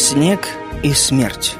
Снег и смерть.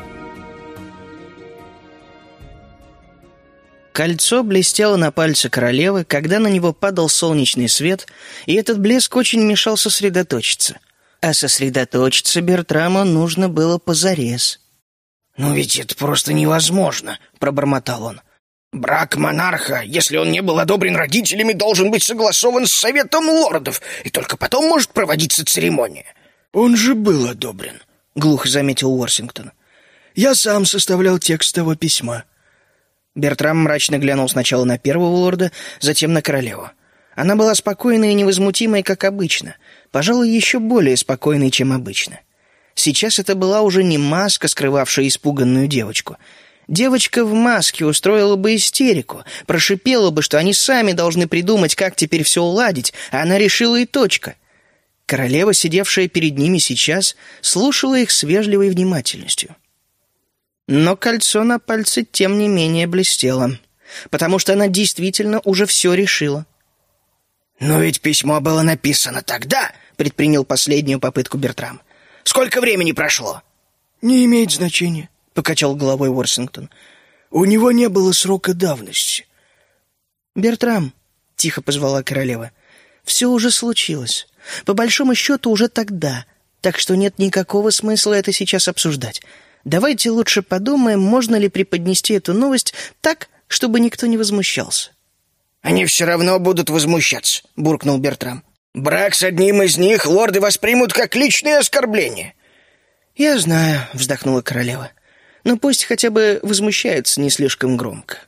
Кольцо блестело на пальце королевы, когда на него падал солнечный свет, и этот блеск очень мешал сосредоточиться. А сосредоточиться Бертраму нужно было позарез. «Но ведь это просто невозможно», — пробормотал он. «Брак монарха, если он не был одобрен родителями, должен быть согласован с Советом лордов, и только потом может проводиться церемония». «Он же был одобрен», — глухо заметил Уорсингтон. «Я сам составлял текст того письма». Бертрам мрачно глянул сначала на первого лорда, затем на королеву. Она была спокойной и невозмутимой, как обычно, пожалуй, еще более спокойной, чем обычно. Сейчас это была уже не маска, скрывавшая испуганную девочку. Девочка в маске устроила бы истерику, прошипела бы, что они сами должны придумать, как теперь все уладить, а она решила и точка. Королева, сидевшая перед ними сейчас, слушала их с вежливой внимательностью. Но кольцо на пальце, тем не менее, блестело, потому что она действительно уже все решила. «Но ведь письмо было написано тогда», — предпринял последнюю попытку Бертрам. «Сколько времени прошло?» «Не имеет значения», — покачал головой Уорсингтон. «У него не было срока давности». «Бертрам», — тихо позвала королева, — «все уже случилось. По большому счету уже тогда, так что нет никакого смысла это сейчас обсуждать. Давайте лучше подумаем, можно ли преподнести эту новость так, чтобы никто не возмущался». «Они все равно будут возмущаться», — буркнул Бертрам. «Брак с одним из них лорды воспримут как личное оскорбление». «Я знаю», — вздохнула королева, — «но пусть хотя бы возмущаются не слишком громко».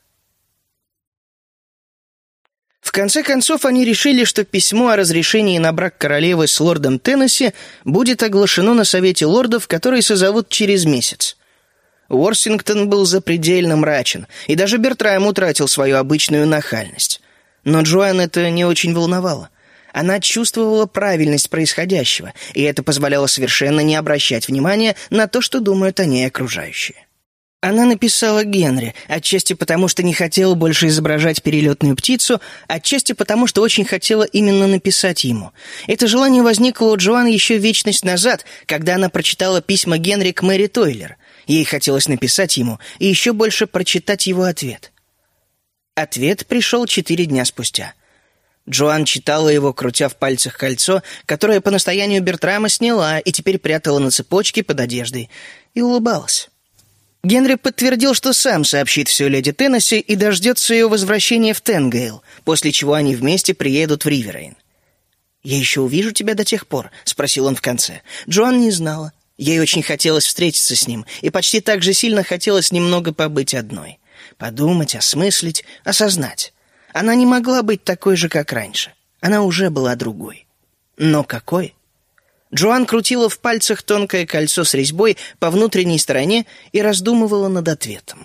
В конце концов, они решили, что письмо о разрешении на брак королевы с лордом Теннесси будет оглашено на Совете лордов, который созовут через месяц. Уорсингтон был запредельно мрачен, и даже Бертрам утратил свою обычную нахальность. Но Джоан это не очень волновало. Она чувствовала правильность происходящего, и это позволяло совершенно не обращать внимания на то, что думают о ней окружающие. Она написала Генри, отчасти потому, что не хотела больше изображать перелетную птицу, отчасти потому, что очень хотела именно написать ему. Это желание возникло у Джоан еще вечность назад, когда она прочитала письма Генри к Мэри Тойлер. Ей хотелось написать ему и еще больше прочитать его ответ. Ответ пришел 4 дня спустя. Джоан читала его, крутя в пальцах кольцо, которое по настоянию Бертрама сняла и теперь прятала на цепочке под одеждой, и улыбалась. Генри подтвердил, что сам сообщит все леди Теннесси и дождется ее возвращения в Тенгейл, после чего они вместе приедут в Риверейн. «Я еще увижу тебя до тех пор?» — спросил он в конце. Джоан не знала. Ей очень хотелось встретиться с ним, и почти так же сильно хотелось немного побыть одной. Подумать, осмыслить, осознать. Она не могла быть такой же, как раньше. Она уже была другой. Но какой? Джоан крутила в пальцах тонкое кольцо с резьбой по внутренней стороне и раздумывала над ответом.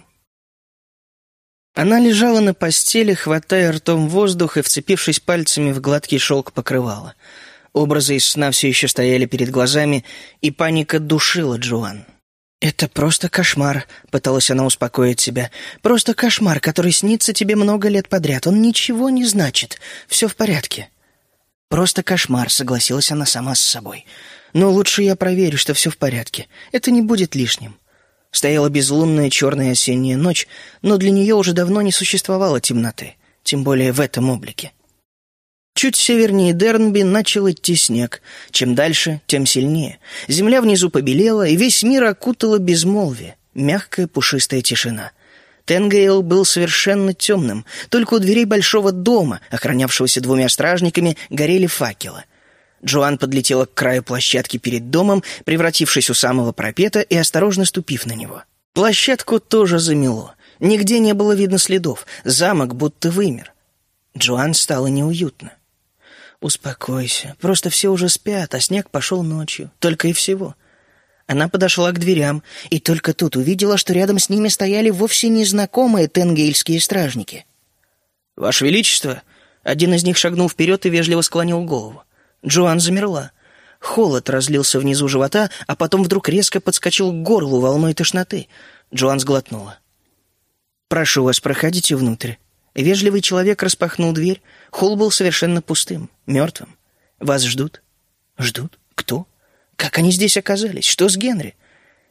Она лежала на постели, хватая ртом воздух и вцепившись пальцами в гладкий шелк покрывала. Образы из сна все еще стояли перед глазами, и паника душила Джоан. «Это просто кошмар», — пыталась она успокоить себя. «Просто кошмар, который снится тебе много лет подряд. Он ничего не значит. Все в порядке». «Просто кошмар», — согласилась она сама с собой. «Но лучше я проверю, что все в порядке. Это не будет лишним». Стояла безлунная черная осенняя ночь, но для нее уже давно не существовало темноты, тем более в этом облике. Чуть севернее Дернби начал идти снег. Чем дальше, тем сильнее. Земля внизу побелела, и весь мир окутало безмолвие, мягкая пушистая тишина. Тенгейл был совершенно темным. Только у дверей большого дома, охранявшегося 2 стражниками, горели факелы. Джоан подлетела к краю площадки перед домом, превратившись у самого парапета и осторожно ступив на него. Площадку тоже замело. Нигде не было видно следов. Замок будто вымер. Джоан стало неуютно. «Успокойся. Просто все уже спят, а снег пошел ночью. Только и всего». Она подошла к дверям, и только тут увидела, что рядом с ними стояли вовсе незнакомые тенгейльские стражники. «Ваше Величество!» Один из них шагнул вперед и вежливо склонил голову. Джоан замерла. Холод разлился внизу живота, а потом вдруг резко подскочил к горлу волной тошноты. Джоан сглотнула. «Прошу вас, проходите внутрь». Вежливый человек распахнул дверь. Холл был совершенно пустым, мертвым. «Вас ждут?» «Ждут? Кто? Как они здесь оказались? Что с Генри?»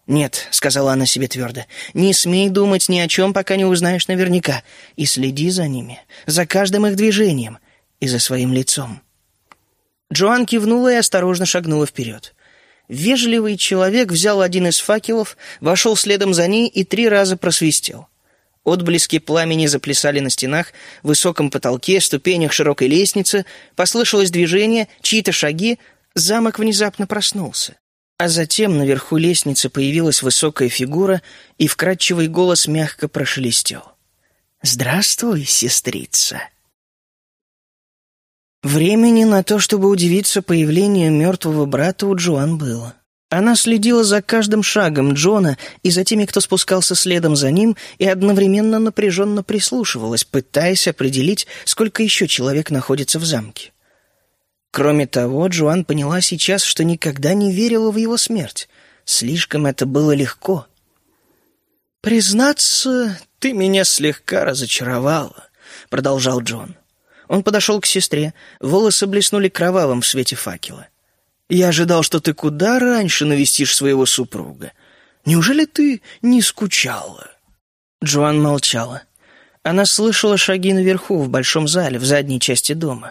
«Нет», — сказала она себе твердо, — «не смей думать ни о чем, пока не узнаешь наверняка, и следи за ними, за каждым их движением и за своим лицом». Джоан кивнула и осторожно шагнула вперед. Вежливый человек взял один из факелов, вошел следом за ней и 3 раза просвистел. Отблески пламени заплясали на стенах, высоком потолке, ступенях широкой лестницы, послышалось движение, чьи-то шаги, замок внезапно проснулся. А затем наверху лестницы появилась высокая фигура, и вкрадчивый голос мягко прошелестел. «Здравствуй, сестрица». Времени на то, чтобы удивиться появлению мертвого брата, у Джоан было. Она следила за каждым шагом Джона и за теми, кто спускался следом за ним, и одновременно напряженно прислушивалась, пытаясь определить, сколько еще человек находится в замке. Кроме того, Джоан поняла сейчас, что никогда не верила в его смерть. Слишком это было легко. «Признаться, ты меня слегка разочаровала», — продолжал Джон. Он подошел к сестре, волосы блеснули кровавым в свете факела. «Я ожидал, что ты куда раньше навестишь своего супруга. Неужели ты не скучала?» Джоан молчала. Она слышала шаги наверху, в большом зале, в задней части дома.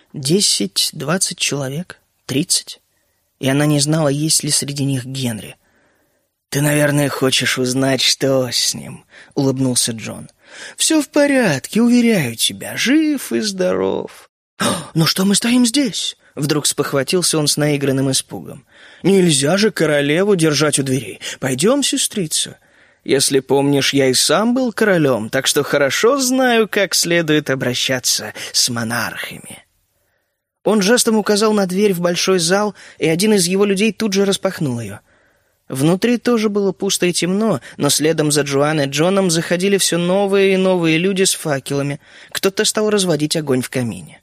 10, 20 человек, 30. И она не знала, есть ли среди них Генри. «Ты, наверное, хочешь узнать, что с ним», — улыбнулся Джон. «Все в порядке, уверяю тебя, жив и здоров». «Но что мы стоим здесь?» — вдруг спохватился он с наигранным испугом. «Нельзя же королеву держать у дверей. Пойдем, сестрица. Если помнишь, я и сам был королем, так что хорошо знаю, как следует обращаться с монархами». Он жестом указал на дверь в большой зал, и один из его людей тут же распахнул ее. Внутри тоже было пусто и темно, но следом за Джоан и Джоном заходили все новые и новые люди с факелами. Кто-то стал разводить огонь в камине.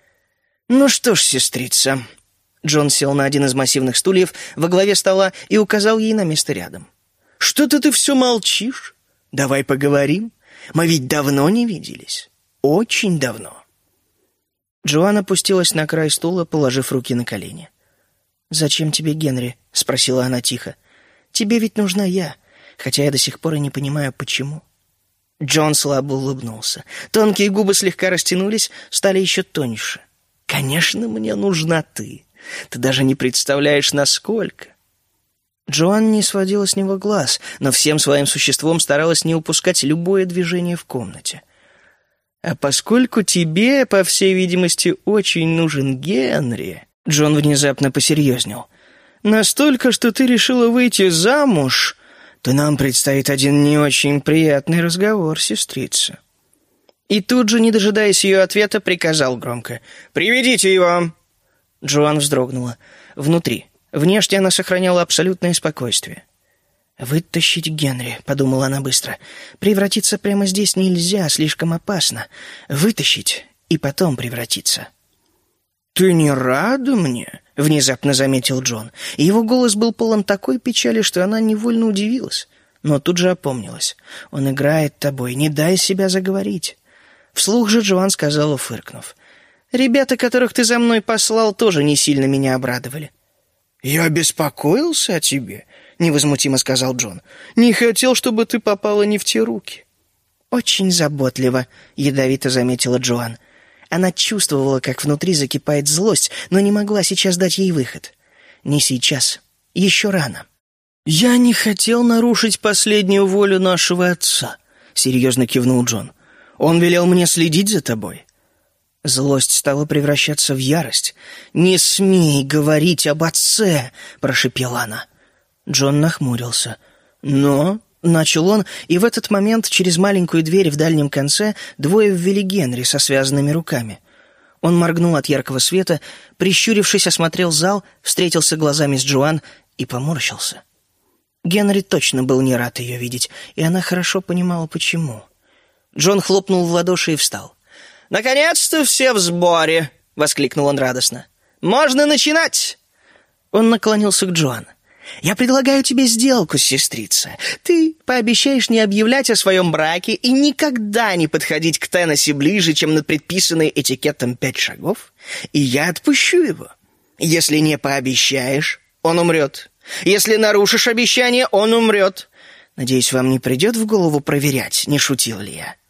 «Ну что ж, сестрица...» Джон сел на один из массивных стульев во главе стола и указал ей на место рядом. «Что-то ты все молчишь? Давай поговорим. Мы ведь давно не виделись. Очень давно». Джоан опустилась на край стула, положив руки на колени. «Зачем тебе Генри?» — спросила она тихо. «Тебе ведь нужна я, хотя я до сих пор и не понимаю, почему». Джон слабо улыбнулся. Тонкие губы слегка растянулись, стали еще тоньше. «Конечно, мне нужна ты. Ты даже не представляешь, насколько». Джоан не сводила с него глаз, но всем своим существом старалась не упускать любое движение в комнате. «А поскольку тебе, по всей видимости, очень нужен Генри...» Джон внезапно посерьезнел. «Настолько, что ты решила выйти замуж, то нам предстоит один не очень приятный разговор, сестрица». И тут же, не дожидаясь ее ответа, приказал громко: «Приведите его!» Джоан вздрогнула. Внутри. Внешне она сохраняла абсолютное спокойствие. «Вытащить Генри», — подумала она быстро. «Превратиться прямо здесь нельзя, слишком опасно. Вытащить и потом превратиться». «Ты не рада мне?» — внезапно заметил Джон. И его голос был полон такой печали, что она невольно удивилась, но тут же опомнилась. «Он играет тобой, не дай себя заговорить». Вслух же Джоан сказала, фыркнув: «Ребята, которых ты за мной послал, тоже не сильно меня обрадовали». «Я беспокоился о тебе», — невозмутимо сказал Джон. «Не хотел, чтобы ты попала не в те руки». «Очень заботливо», — ядовито заметила Джоан. Она чувствовала, как внутри закипает злость, но не могла сейчас дать ей выход. Не сейчас. Еще рано. «Я не хотел нарушить последнюю волю нашего отца», — серьезно кивнул Джон. «Он велел мне следить за тобой». Злость стала превращаться в ярость. «Не смей говорить об отце!» — прошипела она. Джон нахмурился. «Но...» — начал он, и в этот момент через маленькую дверь в дальнем конце двое ввели Генри со связанными руками. Он моргнул от яркого света, прищурившись, осмотрел зал, встретился глазами с Джоан и поморщился. Генри точно был не рад ее видеть, и она хорошо понимала, почему. Джон хлопнул в ладоши и встал. «Наконец-то все в сборе!» — воскликнул он радостно. «Можно начинать!» Он наклонился к Джоан. «Я предлагаю тебе сделку, сестрица. Ты пообещаешь не объявлять о своем браке и никогда не подходить к Теннесси ближе, чем на предписанные этикетом 5 шагов, и я отпущу его. Если не пообещаешь, он умрет. Если нарушишь обещание, он умрет. Надеюсь, вам не придет в голову проверять, не шутил ли я».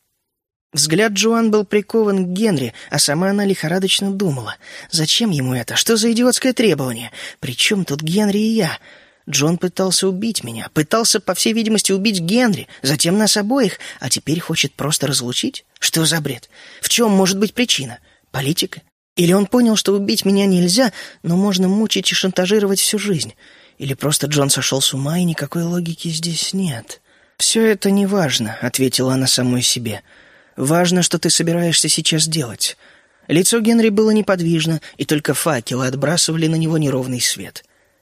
Взгляд Джоан был прикован к Генри, а сама она лихорадочно думала. Зачем ему это? Что за идиотское требование? При чем тут Генри и я? Джон пытался убить меня, пытался, по всей видимости, убить Генри, затем нас обоих, а теперь хочет просто разлучить? Что за бред? В чем может быть причина? Политика? Или он понял, что убить меня нельзя, но можно мучить и шантажировать всю жизнь? Или просто Джон сошел с ума, и никакой логики здесь нет? «Все это не важно», — ответила она самой себе. «Важно, что ты собираешься сейчас делать». Лицо Генри было неподвижно, и только факелы отбрасывали на него неровный свет.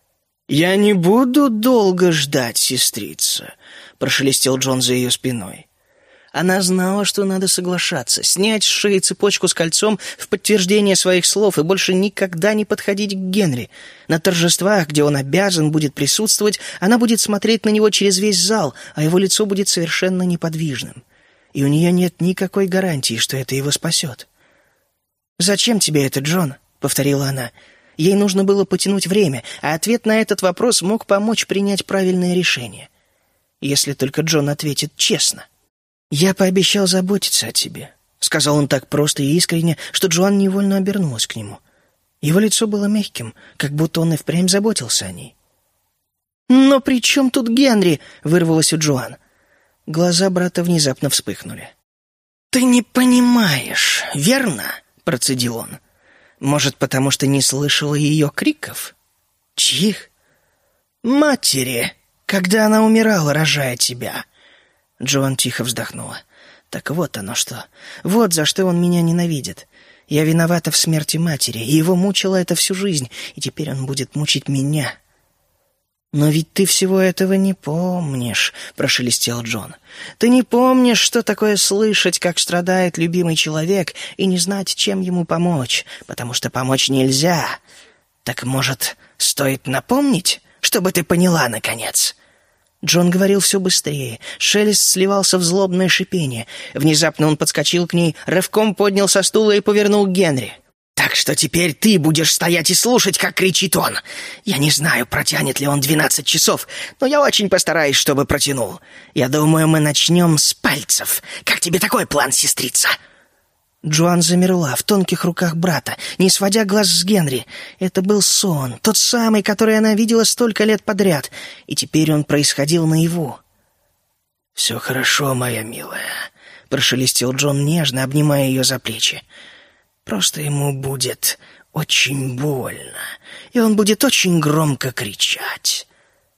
«Я не буду долго ждать, сестрица», — прошелестел Джон за ее спиной. Она знала, что надо соглашаться, снять с шеи цепочку с кольцом в подтверждение своих слов и больше никогда не подходить к Генри. На торжествах, где он обязан будет присутствовать, она будет смотреть на него через весь зал, а его лицо будет совершенно неподвижным. И у нее нет никакой гарантии, что это его спасет. «Зачем тебе это, Джон?» — повторила она. Ей нужно было потянуть время, а ответ на этот вопрос мог помочь принять правильное решение. Если только Джон ответит честно. «Я пообещал заботиться о тебе», — сказал он так просто и искренне, что Джоан невольно обернулась к нему. Его лицо было мягким, как будто он и впрямь заботился о ней. «Но при чем тут Генри?» — вырвалось у Джоан. Глаза брата внезапно вспыхнули. «Ты не понимаешь, верно?» — процедил он. «Может, потому что не слышала ее криков?» «Чьих?» «Матери, когда она умирала, рожая тебя». Джоан тихо вздохнула. «Так вот оно что. Вот за что он меня ненавидит. Я виновата в смерти матери, и его мучило это всю жизнь, и теперь он будет мучить меня». «Но ведь ты всего этого не помнишь», — прошелестел Джон. «Ты не помнишь, что такое слышать, как страдает любимый человек, и не знать, чем ему помочь, потому что помочь нельзя. Так, может, стоит напомнить, чтобы ты поняла, наконец?» Джон говорил все быстрее. Шелест сливался в злобное шипение. Внезапно он подскочил к ней, рывком поднял со стула и повернул к Генри. «Так что теперь ты будешь стоять и слушать, как кричит он. Я не знаю, протянет ли он 12 часов, но я очень постараюсь, чтобы протянул. Я думаю, мы начнем с пальцев. Как тебе такой план, сестрица?» Джоан замерла в тонких руках брата, не сводя глаз с Генри. Это был сон, тот самый, который она видела столько лет подряд, и теперь он происходил наяву. «Все хорошо, моя милая», — прошелестел Джон нежно, обнимая ее за плечи. «Просто ему будет очень больно, и он будет очень громко кричать».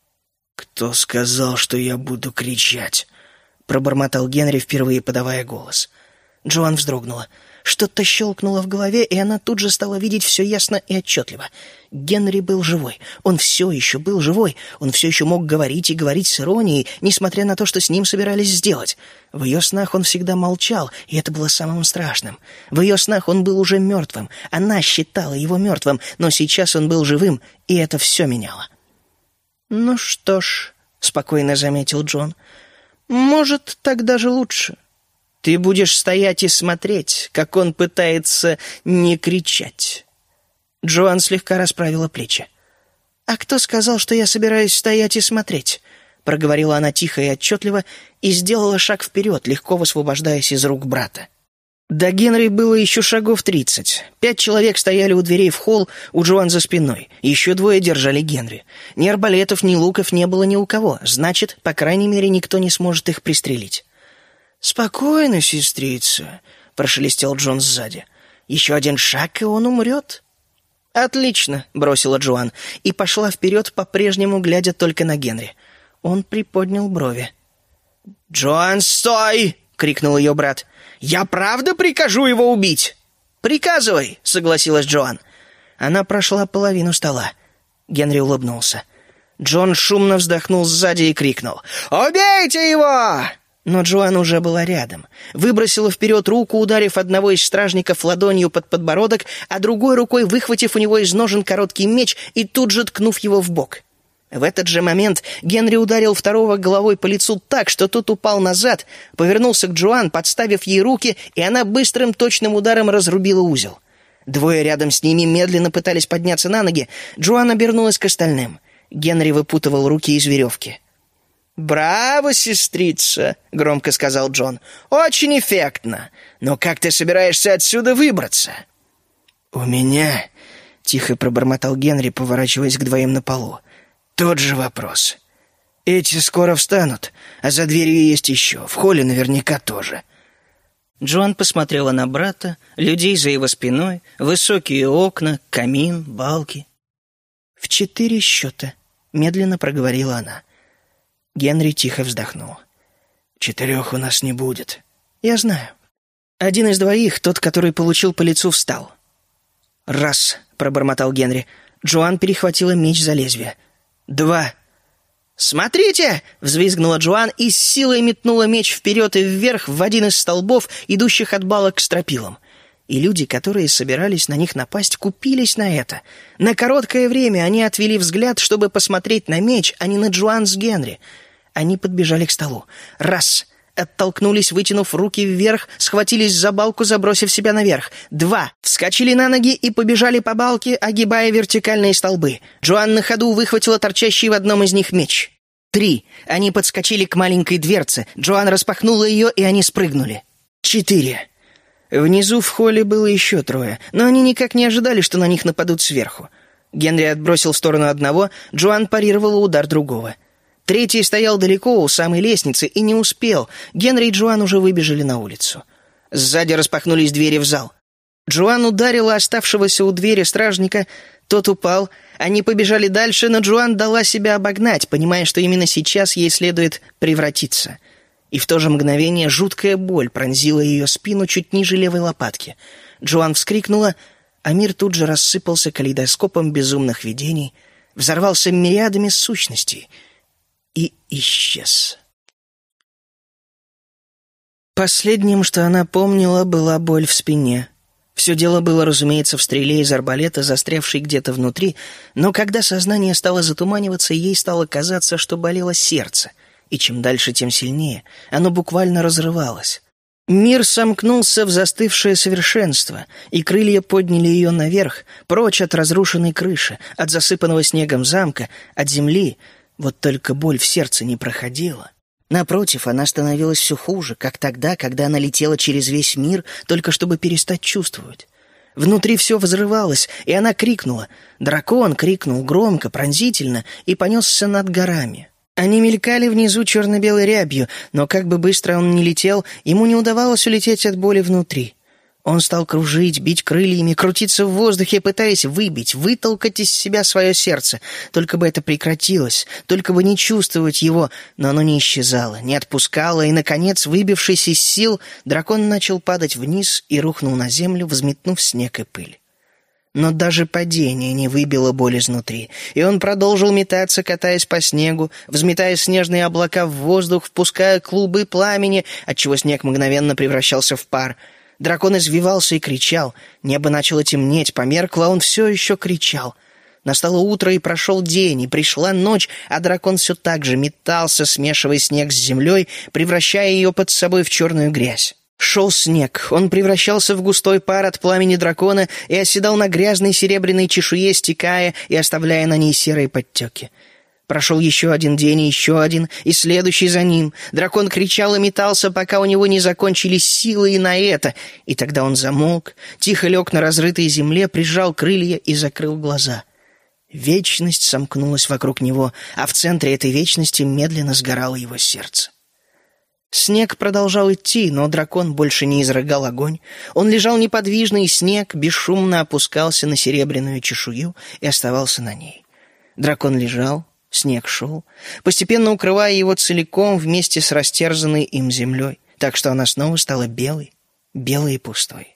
«Кто сказал, что я буду кричать?» — пробормотал Генри, впервые подавая голос. Джоан вздрогнула. Что-то щелкнуло в голове, и она тут же стала видеть все ясно и отчетливо. Генри был живой. Он все еще был живой. Он все еще мог говорить и говорить с иронией, несмотря на то, что с ним собирались сделать. В ее снах он всегда молчал, и это было самым страшным. В ее снах он был уже мертвым. Она считала его мертвым, но сейчас он был живым, и это все меняло. «Ну что ж», — спокойно заметил Джон, — «может, так даже лучше. Ты будешь стоять и смотреть, как он пытается не кричать». Джоан слегка расправила плечи. «А кто сказал, что я собираюсь стоять и смотреть?» Проговорила она тихо и отчетливо и сделала шаг вперед, легко высвобождаясь из рук брата. До Генри было еще шагов 30. 5 человек стояли у дверей в холл у Джоан за спиной. Еще 2 держали Генри. Ни арбалетов, ни луков не было ни у кого. Значит, по крайней мере, никто не сможет их пристрелить. «Спокойно, сестрица», — прошелестел Джон сзади. «Еще один шаг, и он умрет». «Отлично», — бросила Джоан и пошла вперед, по-прежнему глядя только на Генри. Он приподнял брови. «Джоан, стой!» — крикнул ее брат. «Я правда прикажу его убить?» «Приказывай», — согласилась Джоан. Она прошла половину стола. Генри улыбнулся. Джон шумно вздохнул сзади и крикнул: «Убейте его!» Но Джоан уже была рядом. Выбросила вперед руку, ударив одного из стражников ладонью под подбородок, а другой рукой выхватив у него из ножен короткий меч и тут же ткнув его в бок. В этот же момент Генри ударил второго головой по лицу так, что тот упал назад, повернулся к Джоан, подставив ей руки, и она быстрым точным ударом разрубила узел. 2 рядом с ними медленно пытались подняться на ноги. Джоан обернулась к остальным. Генри выпутывал руки из веревки. «Браво, сестрица!» — громко сказал Джон. «Очень эффектно. Но как ты собираешься отсюда выбраться?» «У меня...» — тихо пробормотал Генри, поворачиваясь к двоим на полу. «Тот же вопрос. Эти скоро встанут, а за дверью есть еще. В холле наверняка тоже». Джоан посмотрела на брата, людей за его спиной, высокие окна, камин, балки. «В 4 счета», — медленно проговорила она. Генри тихо вздохнул. 4 у нас не будет. «Я знаю». Один из двоих, тот, который получил по лицу, встал. «Раз», — пробормотал Генри. Джоан перехватила меч за лезвие. 2. «Смотрите!» — взвизгнула Джоан и с силой метнула меч вперед и вверх в один из столбов, идущих от балок к стропилам. И люди, которые собирались на них напасть, купились на это. На короткое время они отвели взгляд, чтобы посмотреть на меч, а не на Джоан с Генри. Они подбежали к столу. Раз. Оттолкнулись, вытянув руки вверх, схватились за балку, забросив себя наверх. 2. Вскочили на ноги и побежали по балке, огибая вертикальные столбы. Джоан на ходу выхватила торчащий в одном из них меч. 3. Они подскочили к маленькой дверце. Джоан распахнула ее, и они спрыгнули. 4. Внизу в холле было еще 3, но они никак не ожидали, что на них нападут сверху. Генри отбросил в сторону одного, Джоан парировала удар другого. 3 стоял далеко у самой лестницы и не успел. Генри и Джоан уже выбежали на улицу. Сзади распахнулись двери в зал. Джоан ударила оставшегося у двери стражника. Тот упал. Они побежали дальше, но Джоан дала себя обогнать, понимая, что именно сейчас ей следует превратиться. И в то же мгновение жуткая боль пронзила ее спину чуть ниже левой лопатки. Джоан вскрикнула, а мир тут же рассыпался калейдоскопом безумных видений, взорвался мириадами сущностей и исчез. Последним, что она помнила, была боль в спине. Все дело было, разумеется, в стреле из арбалета, застрявшей где-то внутри, но когда сознание стало затуманиваться, ей стало казаться, что болело сердце, и чем дальше, тем сильнее. Оно буквально разрывалось. Мир сомкнулся в застывшее совершенство, и крылья подняли ее наверх, прочь от разрушенной крыши, от засыпанного снегом замка, от земли. Вот только боль в сердце не проходила. Напротив, она становилась все хуже, как тогда, когда она летела через весь мир, только чтобы перестать чувствовать. Внутри все взрывалось, и она крикнула. Дракон крикнул громко, пронзительно и понесся над горами. Они мелькали внизу черно-белой рябью, но как бы быстро он ни летел, ему не удавалось улететь от боли внутри. Он стал кружить, бить крыльями, крутиться в воздухе, пытаясь выбить, вытолкать из себя свое сердце. Только бы это прекратилось, только бы не чувствовать его, но оно не исчезало, не отпускало, и, наконец, выбившись из сил, дракон начал падать вниз и рухнул на землю, взметнув снег и пыль. Но даже падение не выбило боль изнутри, и он продолжил метаться, катаясь по снегу, взметая снежные облака в воздух, впуская клубы пламени, отчего снег мгновенно превращался в пар. Дракон извивался и кричал. Небо начало темнеть, померкло, а он все еще кричал. Настало утро, и прошел день, и пришла ночь, а дракон все так же метался, смешивая снег с землей, превращая ее под собой в черную грязь. Шел снег, он превращался в густой пар от пламени дракона и оседал на грязной серебряной чешуе, стекая и оставляя на ней серые подтеки. Прошел еще один день, и еще один, и следующий за ним. Дракон кричал и метался, пока у него не закончились силы и на это. И тогда он замолк, тихо лег на разрытой земле, прижал крылья и закрыл глаза. Вечность сомкнулась вокруг него, а в центре этой вечности медленно сгорало его сердце. Снег продолжал идти, но дракон больше не изрыгал огонь. Он лежал неподвижно, и снег бесшумно опускался на серебряную чешую и оставался на ней. Дракон лежал. Снег шел, постепенно укрывая его целиком вместе с растерзанной им землей, так что она снова стала белой, белой и пустой.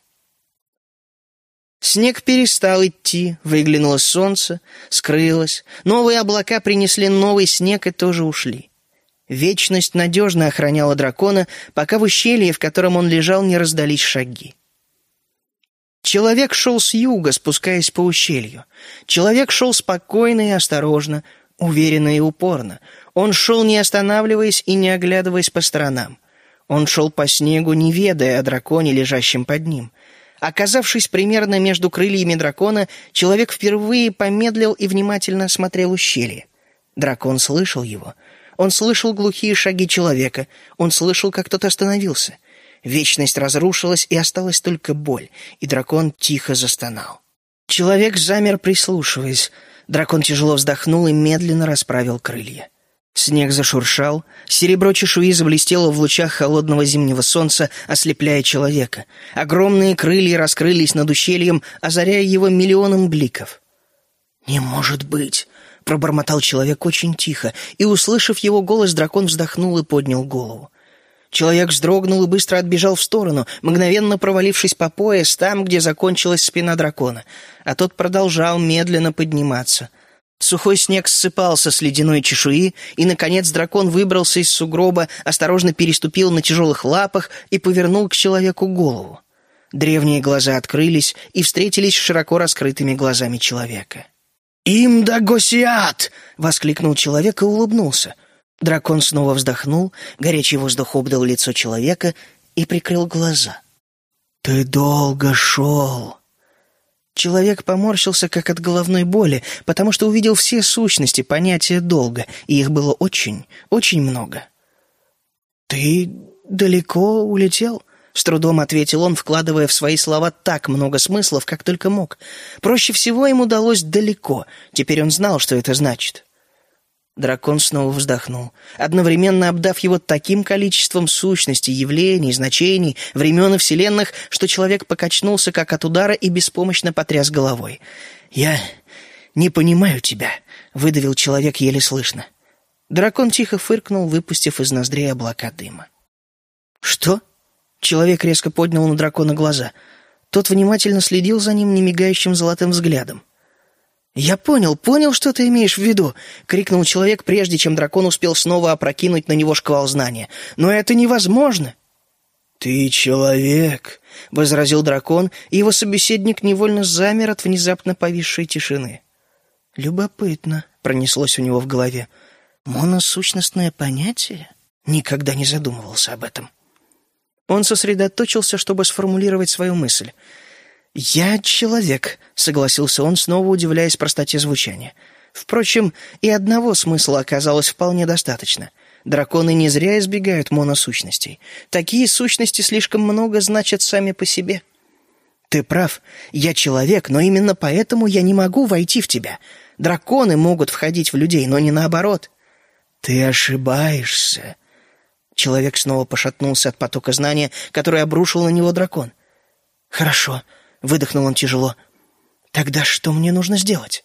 Снег перестал идти, выглянуло солнце, скрылось, новые облака принесли новый снег и тоже ушли. Вечность надежно охраняла дракона, пока в ущелье, в котором он лежал, не раздались шаги. Человек шел с юга, спускаясь по ущелью. Человек шел спокойно и осторожно, уверенно и упорно. Он шел, не останавливаясь и не оглядываясь по сторонам. Он шел по снегу, не ведая о драконе, лежащем под ним. Оказавшись примерно между крыльями дракона, человек впервые помедлил и внимательно осмотрел ущелье. Дракон слышал его. Он слышал глухие шаги человека. Он слышал, как тот остановился. Вечность разрушилась, и осталась только боль, и дракон тихо застонал. Человек замер, прислушиваясь. Дракон тяжело вздохнул и медленно расправил крылья. Снег зашуршал, серебро чешуи заблестело в лучах холодного зимнего солнца, ослепляя человека. Огромные крылья раскрылись над ущельем, озаряя его миллионом бликов. «Не может быть!» — пробормотал человек очень тихо, и, услышав его голос, дракон вздохнул и поднял голову. Человек вздрогнул и быстро отбежал в сторону, мгновенно провалившись по пояс там, где закончилась спина дракона, а тот продолжал медленно подниматься. Сухой снег ссыпался с ледяной чешуи, и, наконец, дракон выбрался из сугроба, осторожно переступил на тяжелых лапах и повернул к человеку голову. Древние глаза открылись и встретились с широко раскрытыми глазами человека. «Им да госиат!» — воскликнул человек и улыбнулся. Дракон снова вздохнул, горячий воздух обдал лицо человека и прикрыл глаза. «Ты долго шел!» Человек поморщился, как от головной боли, потому что увидел все сущности понятия долга, и их было очень, очень много. «Ты далеко улетел?» — с трудом ответил он, вкладывая в свои слова так много смыслов, как только мог. Проще всего ему удалось «далеко», теперь он знал, что это значит. Дракон снова вздохнул, одновременно обдав его таким количеством сущностей, явлений, значений, времен и вселенных, что человек покачнулся, как от удара, и беспомощно потряс головой. «Я не понимаю тебя», — выдавил человек еле слышно. Дракон тихо фыркнул, выпустив из ноздрей облака дыма. «Что?» — человек резко поднял на дракона глаза. Тот внимательно следил за ним немигающим золотым взглядом. «Я понял, что ты имеешь в виду!» — крикнул человек, прежде чем дракон успел снова опрокинуть на него шквал знания. «Но это невозможно!» «Ты человек!» — возразил дракон, и его собеседник невольно замер от внезапно повисшей тишины. «Любопытно», — пронеслось у него в голове. «Моносущностное понятие?» Никогда не задумывался об этом. Он сосредоточился, чтобы сформулировать свою мысль. «Я человек», — согласился он, снова удивляясь простоте звучания. Впрочем, и одного смысла оказалось вполне достаточно. Драконы не зря избегают моносущностей. Такие сущности слишком много значат сами по себе. «Ты прав. Я человек, но именно поэтому я не могу войти в тебя. Драконы могут входить в людей, но не наоборот». «Ты ошибаешься». Человек снова пошатнулся от потока знания, который обрушил на него дракон. «Хорошо», — выдохнул он тяжело. «Тогда что мне нужно сделать?»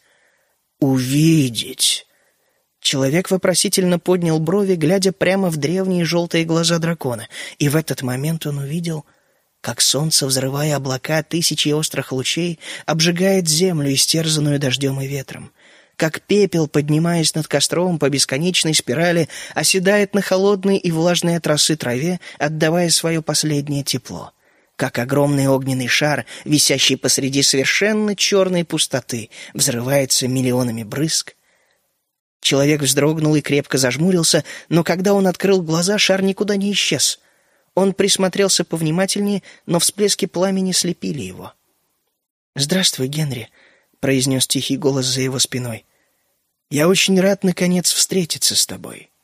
«Увидеть». Человек вопросительно поднял брови, глядя прямо в древние желтые глаза дракона, и в этот момент он увидел, как солнце, взрывая облака тысячи острых лучей, обжигает землю, истерзанную дождем и ветром, как пепел, поднимаясь над костром по бесконечной спирали, оседает на холодной и влажной от росы траве, отдавая свое последнее тепло, как огромный огненный шар, висящий посреди совершенно черной пустоты, взрывается миллионами брызг. Человек вздрогнул и крепко зажмурился, но когда он открыл глаза, шар никуда не исчез. Он присмотрелся повнимательнее, но всплески пламени слепили его. «Здравствуй, Генри», — произнес тихий голос за его спиной. «Я очень рад, наконец, встретиться с тобой».